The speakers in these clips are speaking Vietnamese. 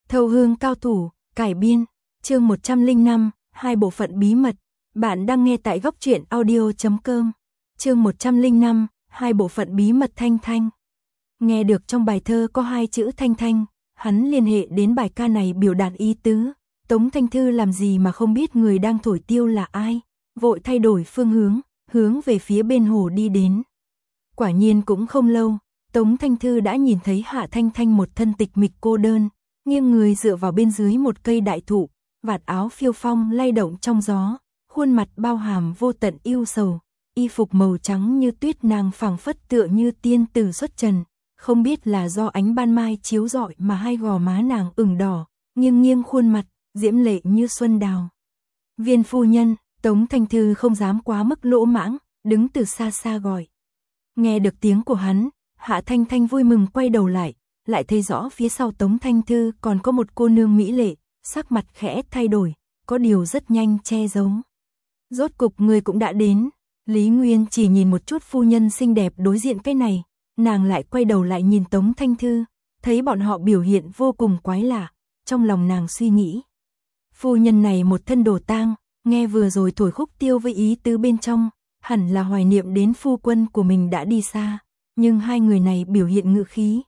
Thâu hương cao thủ, cải biên, chương 105, hai bộ phận bí mật. Bạn đang nghe tại góc truyện audio.com. Chương 105, hai bộ phận bí mật. Thanh Thanh. Nghe được trong bài thơ có hai chữ Thanh Thanh, hắn liên hệ đến bài ca này biểu đạt ý tứ. Tống Thanh Thư làm gì mà không biết người đang thổi tiêu là ai, vội thay đổi phương hướng về phía bên hồ đi đến. Quả nhiên cũng không lâu, Tống Thanh Thư đã nhìn thấy Hạ Thanh Thanh một thân tịch mịch cô đơn, nghiêng người dựa vào bên dưới một cây đại thụ, vạt áo phiêu phong lay động trong gió, khuôn mặt bao hàm vô tận yêu sầu, y phục màu trắng như tuyết, nàng phảng phất tựa như tiên tử xuất trần, không biết là do ánh ban mai chiếu rọi mà hai gò má nàng ửng đỏ, nghiêng khuôn mặt, diễm lệ như xuân đào. Viên phu nhân, Tống Thanh Thư không dám quá mức lỗ mãng, đứng từ xa xa gọi. Nghe được tiếng của hắn, Hạ Thanh Thanh vui mừng quay đầu lại thấy rõ phía sau Tống Thanh Thư còn có một cô nương mỹ lệ, sắc mặt khẽ thay đổi, có điều rất nhanh che giấu. Rốt cục người cũng đã đến. Lý Nguyên chỉ nhìn một chút phu nhân xinh đẹp đối diện cái này, nàng lại quay đầu lại nhìn Tống Thanh Thư, thấy bọn họ biểu hiện vô cùng quái lạ, trong lòng nàng suy nghĩ. Phu nhân này một thân đồ tang, nghe vừa rồi thổi khúc tiêu với ý tứ bên trong, hẳn là hoài niệm đến phu quân của mình đã đi xa, nhưng hai người này biểu hiện ngữ khí,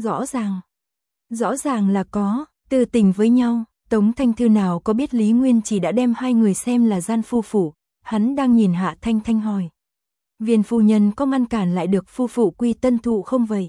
rõ ràng là có tư tình với nhau. Tống Thanh Thư nào có biết Lý Nguyên chỉ đã đem hai người xem là gian phu phụ, hắn đang nhìn Hạ Thanh Thanh hỏi. Viên phu nhân có ngăn cản lại được phu phụ quy tân thụ không vậy?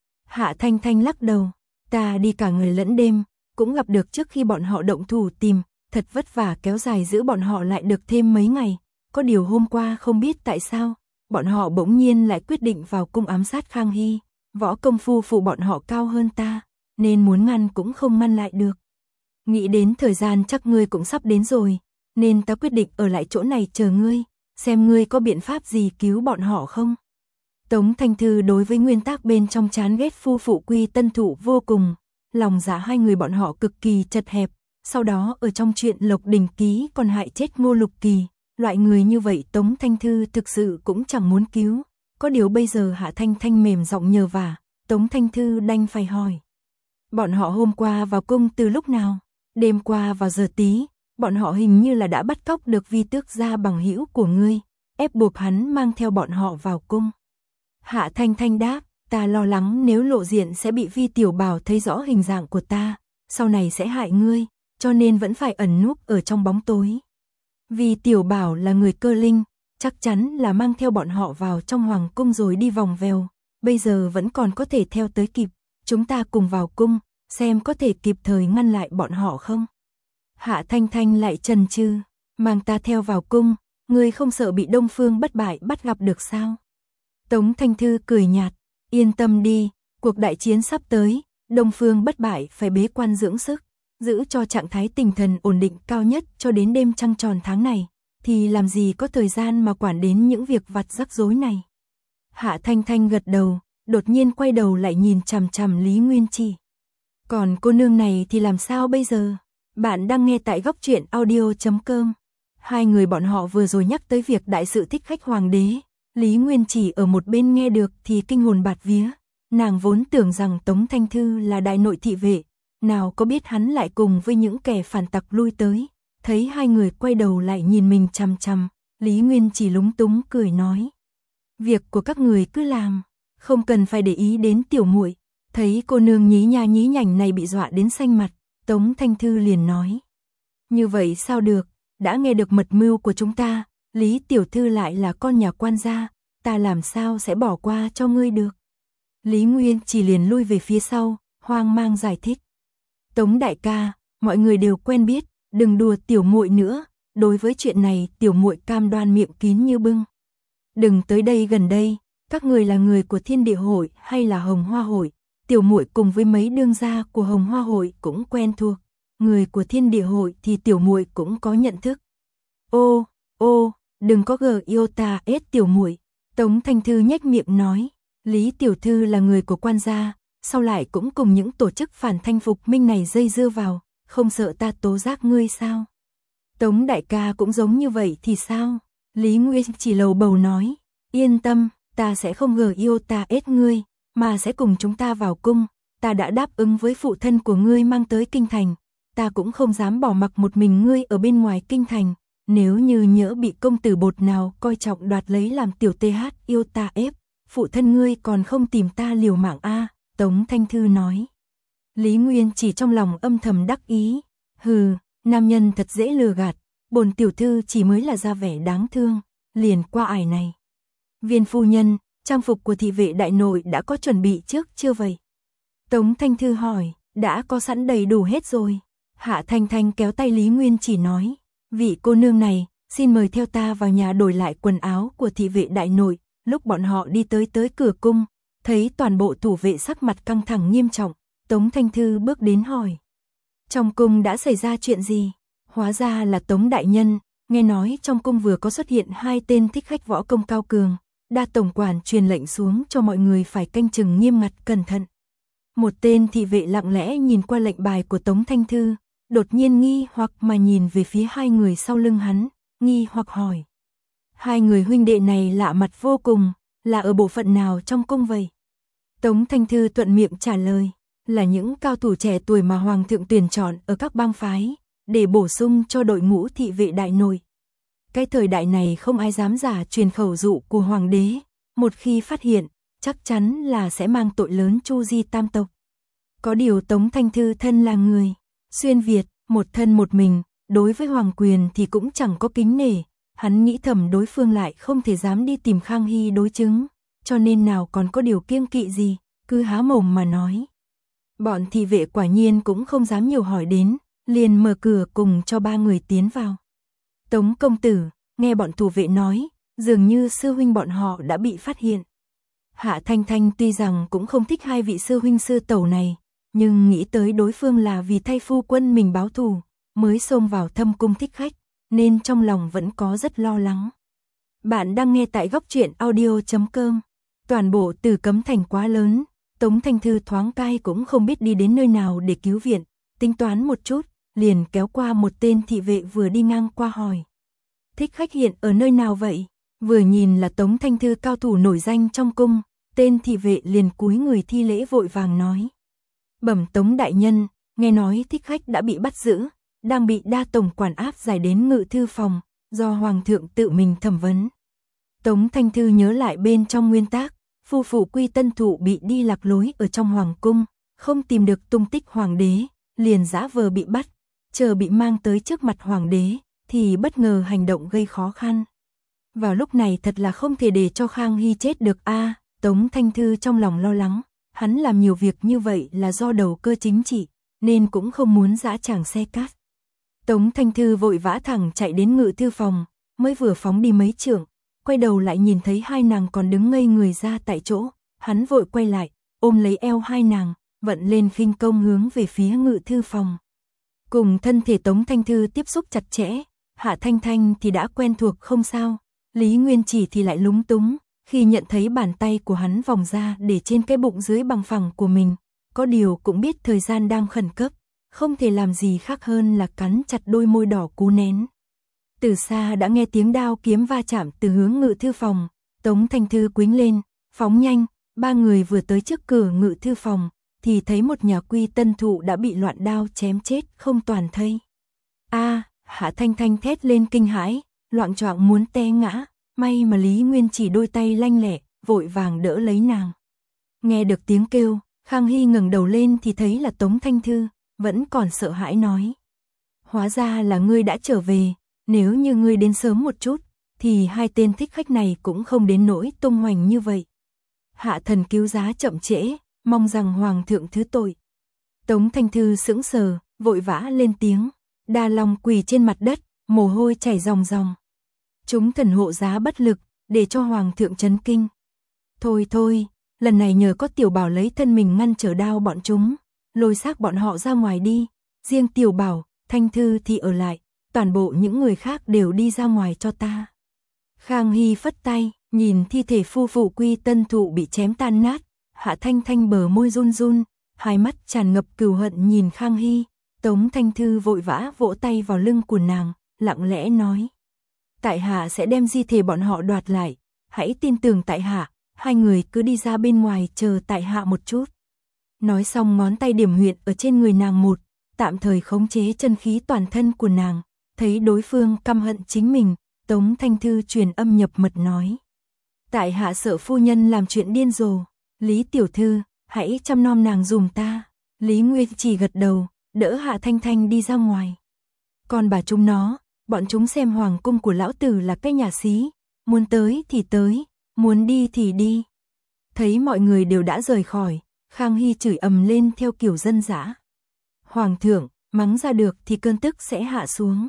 Hạ Thanh Thanh lắc đầu, ta đi cả ngày lẫn đêm, cũng gặp được trước khi bọn họ động thủ tìm, thật vất vả kéo dài giữ bọn họ lại được thêm mấy ngày, có điều hôm qua không biết tại sao, bọn họ bỗng nhiên lại quyết định vào cung ám sát Khang Hy, võ công phu phụ bọn họ cao hơn ta, nên muốn ngăn cũng không ngăn lại được. Nghĩ đến thời gian chắc ngươi cũng sắp đến rồi, nên ta quyết định ở lại chỗ này chờ ngươi, xem ngươi có biện pháp gì cứu bọn họ không. Tống Thanh Thư đối với nguyên tắc bên trong chán ghét phu phụ quy tân thụ vô cùng, lòng dạ hai người bọn họ cực kỳ chật hẹp, sau đó ở trong chuyện Lộc Đình Ký còn hại chết Ngô Lục Kỳ, loại người như vậy Tống Thanh Thư thực sự cũng chẳng muốn cứu, có điều bây giờ Hạ Thanh Thanh mềm giọng nhờ vả, Tống Thanh Thư đành phải hỏi. Bọn họ hôm qua vào cung từ lúc nào? Đêm qua vào giờ tí, bọn họ hình như là đã bắt cóc được Vi Tước gia bằng hữu của ngươi, ép buộc hắn mang theo bọn họ vào cung. Hạ Thanh Thanh đáp, ta lo lắng nếu lộ diện sẽ bị Vi Tiểu Bảo thấy rõ hình dạng của ta, sau này sẽ hại ngươi, cho nên vẫn phải ẩn núp ở trong bóng tối. Vi Tiểu Bảo là người cơ linh, chắc chắn là mang theo bọn họ vào trong hoàng cung rồi đi vòng vèo, bây giờ vẫn còn có thể theo tới kịp, chúng ta cùng vào cung, xem có thể kịp thời ngăn lại bọn họ không. Hạ Thanh Thanh lại chần chừ, mang ta theo vào cung, ngươi không sợ bị Đông Phương Bất Bại bắt gặp được sao? Tống Thanh Thư cười nhạt, yên tâm đi, cuộc đại chiến sắp tới, Đông Phương Bất Bại phải bế quan dưỡng sức, giữ cho trạng thái tinh thần ổn định cao nhất cho đến đêm trăng tròn tháng này, thì làm gì có thời gian mà quản đến những việc vặt rắc rối này. Hạ Thanh Thanh gật đầu, đột nhiên quay đầu lại nhìn chằm chằm Lý Nguyên Chỉ. Còn cô nương này thì làm sao bây giờ? Bạn đang nghe tại góc truyện audio.com. Hai người bọn họ vừa rồi nhắc tới việc đại sự thích khách hoàng đế, Lý Nguyên Chỉ ở một bên nghe được thì kinh hồn bạt vía, nàng vốn tưởng rằng Tống Thanh Thư là đại nội thị vệ, nào có biết hắn lại cùng với những kẻ phản tặc lui tới, thấy hai người quay đầu lại nhìn mình chằm chằm, Lý Nguyên Chỉ lúng túng cười nói: "Việc của các người cứ làm, không cần phải để ý đến tiểu muội." Thấy cô nương nhí nha nhí nhảnh này bị dọa đến xanh mặt, Tống Thanh Thư liền nói: "Như vậy sao được, đã nghe được mật mưu của chúng ta, Lý tiểu thư lại là con nhà quan gia, ta làm sao sẽ bỏ qua cho ngươi được." Lý Nguyên chỉ liền lui về phía sau, hoang mang giải thích: "Tống đại ca, mọi người đều quen biết, đừng đùa tiểu muội nữa, đối với chuyện này tiểu muội cam đoan miệng kín như bưng. Đừng tới đây gần đây, các người là người của Thiên Địa hội hay là Hồng Hoa hội? Tiểu muội cùng với mấy đương gia của Hồng Hoa hội cũng quen thuộc, người của Thiên Địa hội thì tiểu muội cũng có nhận thức." Ô, đừng có gờ yêu ta ết tiểu muội." Tống Thanh Thư nhếch miệng nói, "Lý tiểu thư là người của quan gia, sau lại cũng cùng những tổ chức phản thanh phục minh này dây dưa vào, không sợ ta tố giác ngươi sao? Tống đại ca cũng giống như vậy thì sao?" Lý Nguyên chỉ lầu bầu nói, "Yên tâm, ta sẽ không gờ yêu ta ết ngươi, mà sẽ cùng chúng ta vào cung, ta đã đáp ứng với phụ thân của ngươi mang tới kinh thành, ta cũng không dám bỏ mặc một mình ngươi ở bên ngoài kinh thành, nếu như nhỡ bị công tử bột nào coi trọng đoạt lấy làm tiểu TH yêu ta ép, phụ thân ngươi còn không tìm ta liều mạng a, Tống Thanh Thư nói. Lý Nguyên chỉ trong lòng âm thầm đắc ý, hừ, nam nhân thật dễ lừa gạt, bổn tiểu thư chỉ mới là ra vẻ đáng thương, liền qua ải này. Viên phu nhân, trang phục của thị vệ đại nội đã có chuẩn bị trước chưa vậy? Tống Thanh Thư hỏi, đã có sẵn đầy đủ hết rồi. Hạ Thanh Thanh kéo tay Lý Nguyên chỉ nói, vị cô nương này, xin mời theo ta vào nhà đổi lại quần áo của thị vệ đại nội. Lúc bọn họ đi tới cửa cung, thấy toàn bộ thủ vệ sắc mặt căng thẳng nghiêm trọng, Tống Thanh Thư bước đến hỏi. Trong cung đã xảy ra chuyện gì? Hóa ra là Tống đại nhân, nghe nói trong cung vừa có xuất hiện 2 tên thích khách võ công cao cường, đa tổng quản truyền lệnh xuống cho mọi người phải canh chừng nghiêm ngặt cẩn thận. Một tên thị vệ lặng lẽ nhìn qua lệnh bài của Tống Thanh Thư, đột nhiên nghi hoặc mà nhìn về phía 2 người sau lưng hắn, nghi hoặc hỏi. 2 người huynh đệ này lạ mặt vô cùng, là ở bộ phận nào trong cung vậy? Tống Thanh Thư thuận miệng trả lời, là những cao thủ trẻ tuổi mà Hoàng thượng tuyển chọn ở các bang phái, để bổ sung cho đội ngũ thị vệ đại nội. Cái thời đại này không ai dám giả truyền khẩu dụ của Hoàng đế, một khi phát hiện, chắc chắn là sẽ mang tội lớn chu di tam tộc. Có điều Tống Thanh Thư thân là người xuyên Việt, một thân một mình, đối với hoàng quyền thì cũng chẳng có kính nể, hắn nghĩ thầm đối phương lại không thể dám đi tìm Khang Hy đối chứng, cho nên nào còn có điều kiêng kỵ gì, cứ há mồm mà nói. Bọn thị vệ quả nhiên cũng không dám nhiều hỏi đến, liền mở cửa cùng cho 3 người tiến vào. Tống công tử, nghe bọn thủ vệ nói, dường như sư huynh bọn họ đã bị phát hiện. Hạ Thanh Thanh tuy rằng cũng không thích 2 vị sư huynh sư tẩu này, nhưng nghĩ tới đối phương là vì thay phu quân mình báo thù, mới xông vào thâm cung thích khách, nên trong lòng vẫn có rất lo lắng. Bạn đang nghe tại góc truyện audio.com. Toàn bộ Tử Cấm Thành quá lớn, Tống Thanh Thư thoáng cai cũng không biết đi đến nơi nào để cứu viện, tính toán một chút, liền kéo qua một tên thị vệ vừa đi ngang qua hỏi. Thích khách hiện ở nơi nào vậy? Vừa nhìn là Tống Thanh Thư cao thủ nổi danh trong cung, tên thị vệ liền cúi người thi lễ vội vàng nói. Bẩm Tống đại nhân, nghe nói thích khách đã bị bắt giữ, đang bị đa tổng quản áp giải đến ngự thư phòng, do Hoàng thượng tự mình thẩm vấn. Tống Thanh Thư nhớ lại bên trong nguyên tác, phu phụ Quy Tân Thụ bị đi lạc lối ở trong hoàng cung, không tìm được tung tích hoàng đế, liền giả vờ bị bắt, chờ bị mang tới trước mặt hoàng đế, thì bất ngờ hành động gây khó khăn. Vào lúc này thật là không thể để cho Khang Hy chết được a. Tống Thanh Thư trong lòng lo lắng, hắn làm nhiều việc như vậy là do đầu cơ chính trị, nên cũng không muốn dã tràng xe cát. Tống Thanh Thư vội vã thẳng chạy đến ngự thư phòng, mới vừa phóng đi mấy trượng, quay đầu lại nhìn thấy 2 nàng còn đứng ngây người ra tại chỗ, hắn vội quay lại, ôm lấy eo 2 nàng, vận lên khinh công hướng về phía ngự thư phòng. Cùng thân thể Tống Thanh Thư tiếp xúc chặt chẽ, Hạ Thanh Thanh thì đã quen thuộc không sao, Lý Nguyên Chỉ thì lại lúng túng, khi nhận thấy bàn tay của hắn vòng ra để trên cái bụng dưới bằng phẳng của mình, có điều cũng biết thời gian đang khẩn cấp, không thể làm gì khác hơn là cắn chặt đôi môi đỏ cố nén. Từ xa đã nghe tiếng đao kiếm va chạm từ hướng ngự thư phòng, Tống Thanh Thư quĩnh lên, phóng nhanh, 3 người vừa tới trước cửa ngự thư phòng, thì thấy một nhà Quy Tân Thụ đã bị loạn đao chém chết không toàn thây. A, Hạ Thanh Thanh thét lên kinh hãi, loạng choạng muốn té ngã, may mà Lý Nguyên Chỉ đôi tay lanh lẹ, vội vàng đỡ lấy nàng. Nghe được tiếng kêu, Khang Hy ngẩng đầu lên thì thấy là Tống Thanh Thư, vẫn còn sợ hãi nói. Hóa ra là ngươi đã trở về, nếu như ngươi đến sớm một chút, thì 2 tên thích khách này cũng không đến nỗi tung hoành như vậy. Hạ thần cứu giá chậm trễ, mong rằng Hoàng thượng thứ tội. Tống Thanh Thư sững sờ, vội vã lên tiếng, đa lòng quỳ trên mặt đất, mồ hôi chảy ròng ròng. Chúng thần hộ giá bất lực, để cho Hoàng thượng chấn kinh. Thôi thôi, lần này nhờ có Tiểu Bảo lấy thân mình ngăn trở đao bọn chúng, lôi xác bọn họ ra ngoài đi, riêng Tiểu Bảo, Thanh Thư thì ở lại, toàn bộ những người khác đều đi ra ngoài cho ta. Khang Hy phất tay, nhìn thi thể phu phụ Quy Tân Thụ bị chém tan nát, Hạ Thanh Thanh bờ môi run run, hai mắt tràn ngập cừu hận nhìn Khang Hy. Tống Thanh Thư vội vã vỗ tay vào lưng của nàng, lặng lẽ nói. Tại hạ sẽ đem di thể bọn họ đoạt lại, hãy tin tưởng tại hạ, 2 người cứ đi ra bên ngoài chờ tại hạ một chút. Nói xong ngón tay điểm huyệt ở trên người nàng một, tạm thời khống chế chân khí toàn thân của nàng, thấy đối phương căm hận chính mình, Tống Thanh Thư truyền âm nhập mật nói. Tại hạ sợ phu nhân làm chuyện điên rồ, Lý tiểu thư, hãy chăm nom nàng dùm ta. Lý Nguyên chỉ gật đầu, đỡ Hạ Thanh Thanh đi ra ngoài. Còn bà chúng nó, bọn chúng xem hoàng cung của lão tử là cái nhà xí, muốn tới thì tới, muốn đi thì đi. Thấy mọi người đều đã rời khỏi, Khang Hy chửi ầm lên theo kiểu dân dã. Hoàng thượng, mắng ra được thì cơn tức sẽ hạ xuống.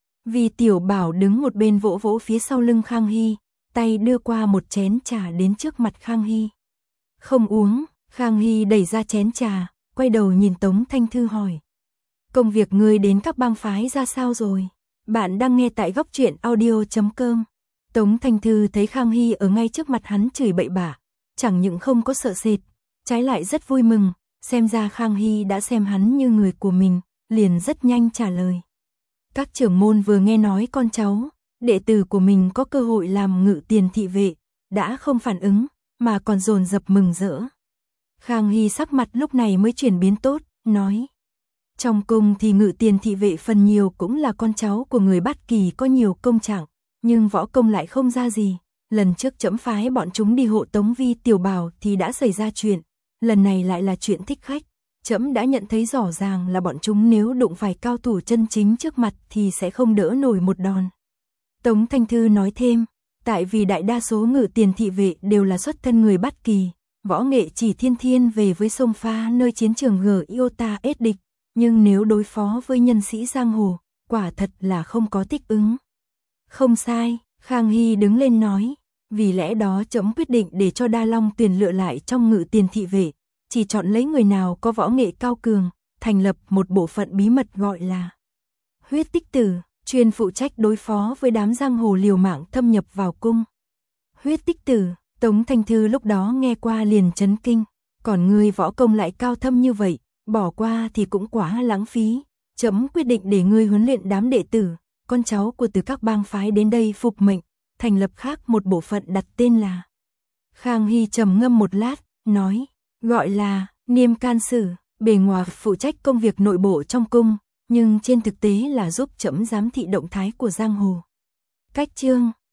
Vì Tiểu Bảo đứng một bên vỗ vỗ phía sau lưng Khang Hy, tay đưa qua một chén trà đến trước mặt Khang Hy. Không uống, Khang Hy đẩy ra chén trà, quay đầu nhìn Tống Thanh Thư hỏi. Công việc ngươi đến các bang phái ra sao rồi? Bạn đang nghe tại góc truyện audio.com. Tống Thanh Thư thấy Khang Hy ở ngay trước mặt hắn chửi bậy bạ, chẳng những không có sợ sệt, trái lại rất vui mừng, xem ra Khang Hy đã xem hắn như người của mình, liền rất nhanh trả lời. Các trưởng môn vừa nghe nói con cháu, đệ tử của mình có cơ hội làm ngự tiền thị vệ, đã không phản ứng, mà còn dồn dập mừng rỡ. Khang Hy sắc mặt lúc này mới chuyển biến tốt, nói. Trong cung thì ngự tiền thị vệ phần nhiều cũng là con cháu của người Bát Kỳ có nhiều công trạng, nhưng võ công lại không ra gì. Lần trước trẫm phái bọn chúng đi hộ tống Vi Tiểu Bảo thì đã xảy ra chuyện, lần này lại là chuyện thích khách. Trẫm đã nhận thấy rõ ràng là bọn chúng nếu đụng phải cao thủ chân chính trước mặt thì sẽ không đỡ nổi một đòn. Tống Thanh Thư nói thêm, tại vì đại đa số ngự tiền thị vệ đều là xuất thân người Bát Kỳ, võ nghệ chỉ thiên thiên về với sông pha nơi chiến trường Giota ết địch, nhưng nếu đối phó với nhân sĩ giang hồ, quả thật là không có thích ứng. Không sai, Khang Hy đứng lên nói, vì lẽ đó trẫm quyết định để cho Đa Long tuyển lựa lại trong ngự tiền thị vệ, chỉ chọn lấy người nào có võ nghệ cao cường, thành lập một bộ phận bí mật gọi là Huyết Tích Tử, chuyên phụ trách đối phó với đám giang hồ liều mạng thâm nhập vào cung. Huyết Tích Tử, Tống Thanh Thư lúc đó nghe qua liền chấn kinh, còn ngươi võ công lại cao thâm như vậy, bỏ qua thì cũng quá lãng phí, trẫm quyết định để ngươi huấn luyện đám đệ tử, con cháu của từ các bang phái đến đây phục mệnh, thành lập khác một bộ phận đặt tên là. Khang Hy trầm ngâm một lát, nói, gọi là Niêm Can Sử, bề ngoài phụ trách công việc nội bộ trong cung, nhưng trên thực tế là giúp trẫm giám thị động thái của giang hồ. Cách chương